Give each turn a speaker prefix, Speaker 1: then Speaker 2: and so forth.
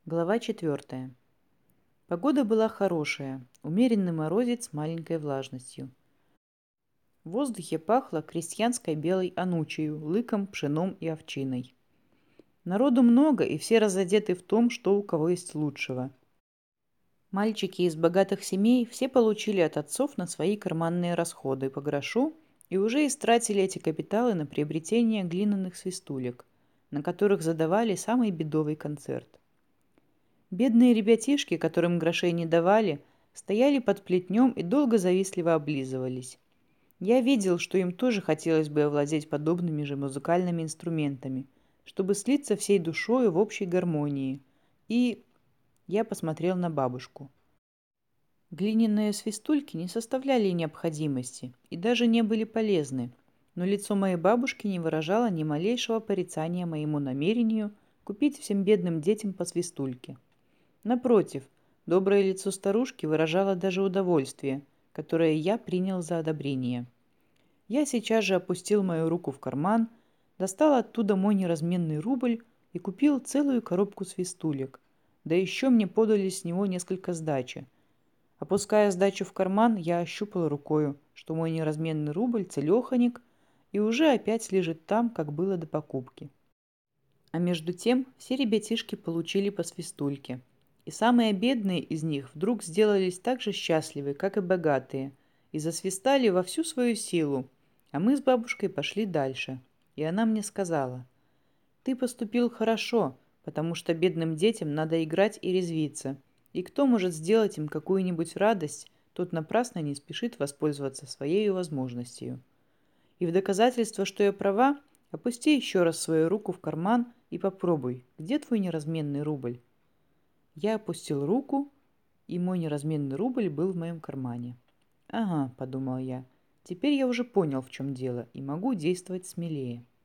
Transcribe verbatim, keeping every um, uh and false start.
Speaker 1: Глава четвертая. Погода была хорошая, умеренный морозец с маленькой влажностью. В воздухе пахло крестьянской белой анучею, лыком, пшеном и овчиной. Народу много, и все разодеты в том, что у кого есть лучшего. Мальчики из богатых семей все получили от отцов на свои карманные расходы по грошу и уже истратили эти капиталы на приобретение глиняных свистулек, на которых задавали самый бедовый концерт. Бедные ребятишки, которым грошей не давали, стояли под плетнем и долго завистливо облизывались. Я видел, что им тоже хотелось бы овладеть подобными же музыкальными инструментами, чтобы слиться всей душою в общей гармонии. И я посмотрел на бабушку. Глиняные свистульки не составляли необходимости и даже не были полезны, но лицо моей бабушки не выражало ни малейшего порицания моему намерению купить всем бедным детям по свистульке. Напротив, доброе лицо старушки выражало даже удовольствие, которое я принял за одобрение. Я сейчас же опустил мою руку в карман, достал оттуда мой неразменный рубль и купил целую коробку свистулек. Да еще мне подали с него несколько сдачи. Опуская сдачу в карман, я ощупал рукою, что мой неразменный рубль целеханик и уже опять лежит там, как было до покупки. А между тем все ребятишки получили по свистульке. И самые бедные из них вдруг сделались так же счастливы, как и богатые, и засвистали во всю свою силу, а мы с бабушкой пошли дальше. И она мне сказала: «Ты поступил хорошо, потому что бедным детям надо играть и резвиться, и кто может сделать им какую-нибудь радость, тот напрасно не спешит воспользоваться своей возможностью. И в доказательство, что я права, опусти еще раз свою руку в карман и попробуй, где твой неразменный рубль?» Я опустил руку, и мой неразменный рубль был в моем кармане. «Ага», — подумал я, — «теперь я уже понял, в чем дело, и могу действовать смелее».